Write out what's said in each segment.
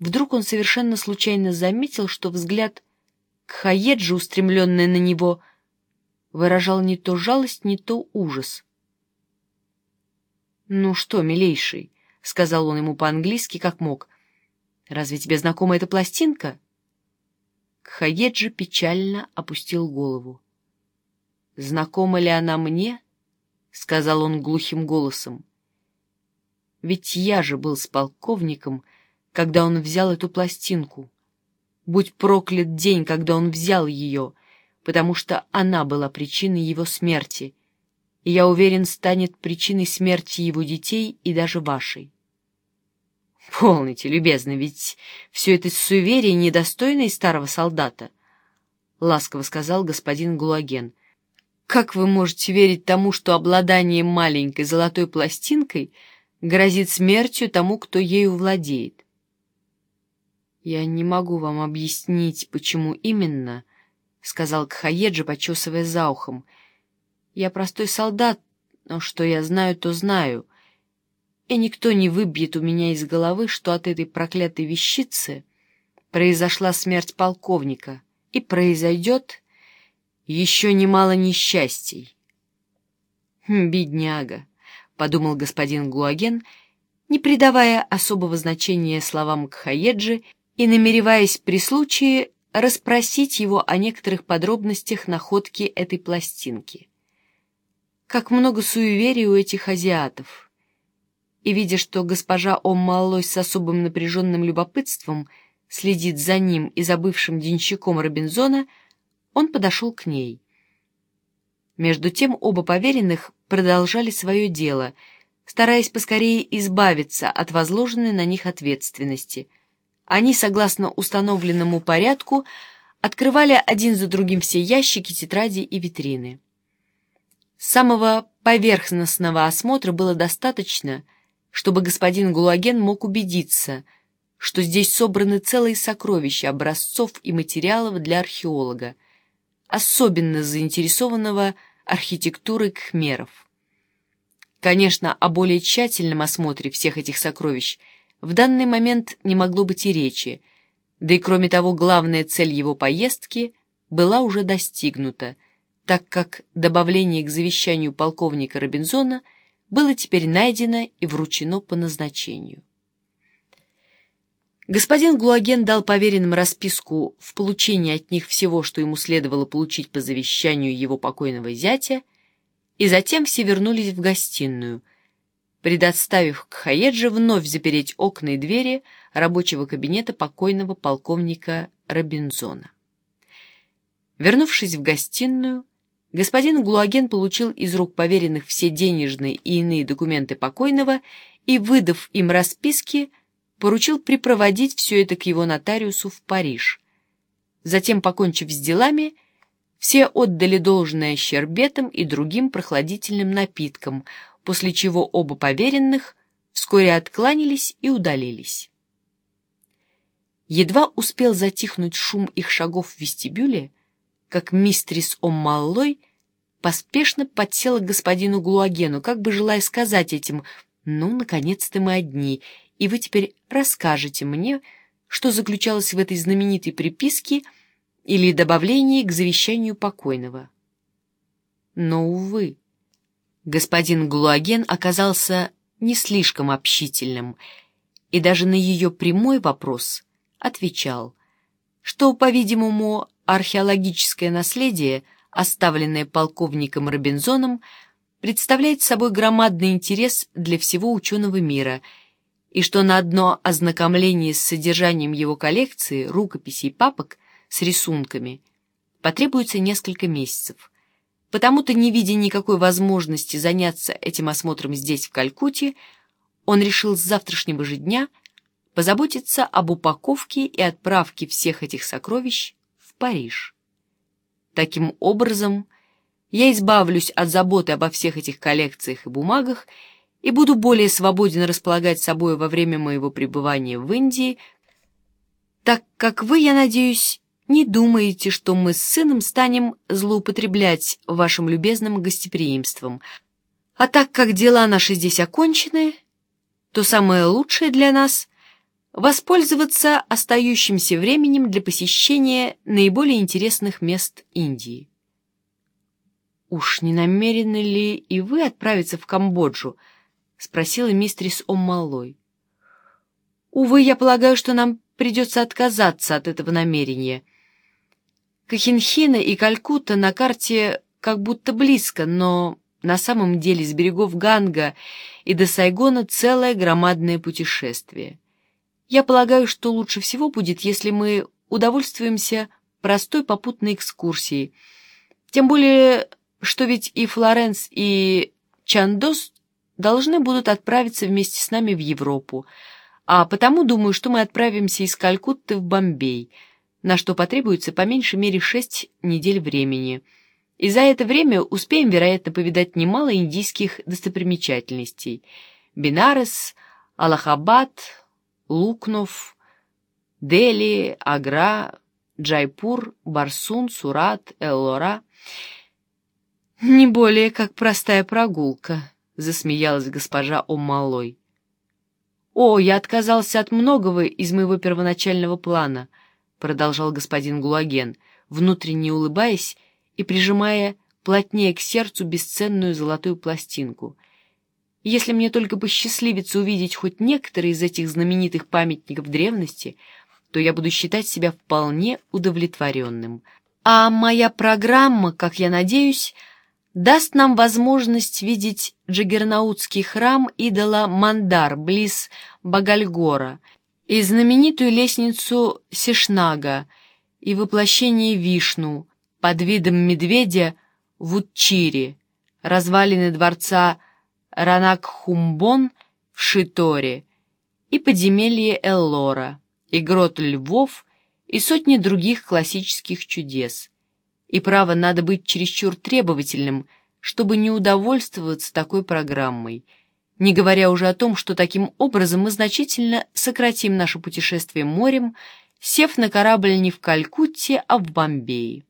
вдруг он совершенно случайно заметил, что взгляд Кхаеджи, устремленный на него, выражал не то жалость, не то ужас. «Ну что, милейший», — сказал он ему по-английски, как мог, — «разве тебе знакома эта пластинка?» Кхаеджи печально опустил голову. «Знакома ли она мне?» — сказал он глухим голосом. «Ведь я же был с полковником, когда он взял эту пластинку. Будь проклят день, когда он взял ее, потому что она была причиной его смерти, и, я уверен, станет причиной смерти его детей и даже вашей». «Полните, любезный, ведь все это суеверие недостойно и старого солдата», — ласково сказал господин Гулаген. «Как вы можете верить тому, что обладание маленькой золотой пластинкой грозит смертью тому, кто ею владеет?» «Я не могу вам объяснить, почему именно», — сказал Кхаеджи, почесывая за ухом. «Я простой солдат, но что я знаю, то знаю. И никто не выбьет у меня из головы, что от этой проклятой вещицы произошла смерть полковника, и произойдет еще немало несчастий». «Бедняга», — подумал господин Гуаген, не придавая особого значения словам Кхаеджи и намереваясь при случае расспросить его о некоторых подробностях находки этой пластинки. Как много суеверий у этих азиатов. И, видя, что госпожа Ом-Маллой с особым напряженным любопытством следит за ним и за бывшим денщиком Робинзона, он подошел к ней. Между тем оба поверенных продолжали свое дело, стараясь поскорее избавиться от возложенной на них ответственности. Они, согласно установленному порядку, открывали один за другим все ящики, тетради и витрины. Самого поверхностного осмотра было достаточно, чтобы господин Гулаген мог убедиться, что здесь собраны целые сокровища образцов и материалов для археолога, особенно заинтересованного архитектурой кхмеров. Конечно, о более тщательном осмотре всех этих сокровищ в данный момент не могло быть и речи, да и кроме того, главная цель его поездки была уже достигнута, так как добавление к завещанию полковника Робинзона было теперь найдено и вручено по назначению. Господин Гуаген дал поверенным расписку в получении от них всего, что ему следовало получить по завещанию его покойного зятя, и затем все вернулись в гостиную, предоставив Кхаеджи вновь запереть окна и двери рабочего кабинета покойного полковника Робинзона. Вернувшись в гостиную, господин Гуаген получил из рук поверенных все денежные и иные документы покойного и, выдав им расписки, поручил припроводить все это к его нотариусу в Париж. Затем, покончив с делами, все отдали должное щербетам и другим прохладительным напиткам, после чего оба поверенных вскоре откланялись и удалились. Едва успел затихнуть шум их шагов в вестибюле, как мистрис Ом-Маллой поспешно подсела к господину Гуагену, как бы желая сказать этим: «Ну, наконец-то мы одни, и вы теперь расскажете мне, что заключалось в этой знаменитой приписке или добавлении к завещанию покойного». Но, увы, господин Гуаген оказался не слишком общительным, и даже на ее прямой вопрос отвечал, что, по-видимому, археологическое наследие, оставленное полковником Робинзоном, представляет собой громадный интерес для всего ученого мира, и что на одно ознакомление с содержанием его коллекции, рукописей и папок с рисунками потребуется несколько месяцев. Потому-то, не видя никакой возможности заняться этим осмотром здесь, в Калькутте, он решил с завтрашнего же дня позаботиться об упаковке и отправке всех этих сокровищ в Париж. Таким образом, я избавлюсь от заботы обо всех этих коллекциях и бумагах и буду более свободен располагать собой во время моего пребывания в Индии, так как вы, я надеюсь, не думаете, что мы с сыном станем злоупотреблять вашим любезным гостеприимством. А так как дела наши здесь окончены, то самое лучшее для нас — воспользоваться остающимся временем для посещения наиболее интересных мест Индии. «Уж не намерены ли и вы отправиться в Камбоджу?» — спросила мистерис Оммалой. «Увы, я полагаю, что нам придется отказаться от этого намерения. Кохинхина и Калькутта на карте как будто близко, но на самом деле с берегов Ганга и до Сайгона целое громадное путешествие. Я полагаю, что лучше всего будет, если мы удовольствуемся простой попутной экскурсией. Тем более, что ведь и Флоренс, и Чандос должны будут отправиться вместе с нами в Европу, а потому думаю, что мы отправимся из Калькутты в Бомбей, на что потребуется по меньшей мере 6 недель времени. И за это время успеем, вероятно, повидать немало индийских достопримечательностей. Бенарес, Аллахабад, Лукнов, Дели, Агра, Джайпур, Барсун, Сурат, Эллора. «Не более как простая прогулка», — засмеялась госпожа Оммалой. «О, я отказался от многого из моего первоначального плана», — продолжал господин Гулаген, внутренне улыбаясь и прижимая плотнее к сердцу бесценную золотую пластинку. «Если мне только посчастливится увидеть хоть некоторые из этих знаменитых памятников древности, то я буду считать себя вполне удовлетворенным. А моя программа, как я надеюсь, даст нам возможность видеть Джаггернаутский храм идола Мандар близ Багальгора и знаменитую лестницу Сишнага и воплощение Вишну под видом медведя в Утчире, развалины дворца Ранакхумбон в Шиторе и подземелье Эллора, и грот львов, и сотни других классических чудес. И право, надо быть чересчур требовательным, чтобы не удовольствоваться такой программой, не говоря уже о том, что таким образом мы значительно сократим наше путешествие морем, сев на корабль не в Калькутте, а в Бомбее.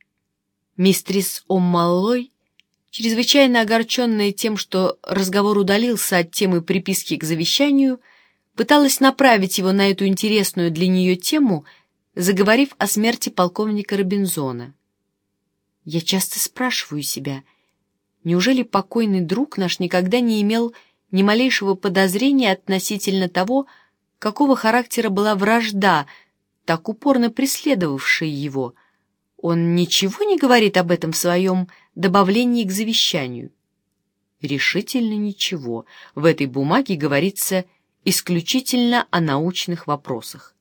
Мистерис Оммалой, чрезвычайно огорченная тем, что разговор удалился от темы приписки к завещанию, пыталась направить его на эту интересную для нее тему, заговорив о смерти полковника Робинзона. Я часто спрашиваю себя, неужели покойный друг наш никогда не имел ни малейшего подозрения относительно того, какого характера была вражда, так упорно преследовавшая его? Он ничего не говорит об этом в своем добавлении к завещанию? Решительно ничего. В этой бумаге говорится исключительно о научных вопросах.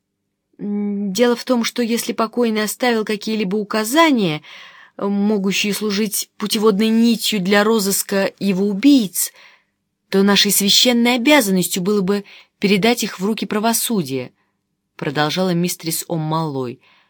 Дело в том, что если покойный оставил какие-либо указания, могущие служить путеводной нитью для розыска его убийц, то нашей священной обязанностью было бы передать их в руки правосудия, продолжала мистерис Оммалой.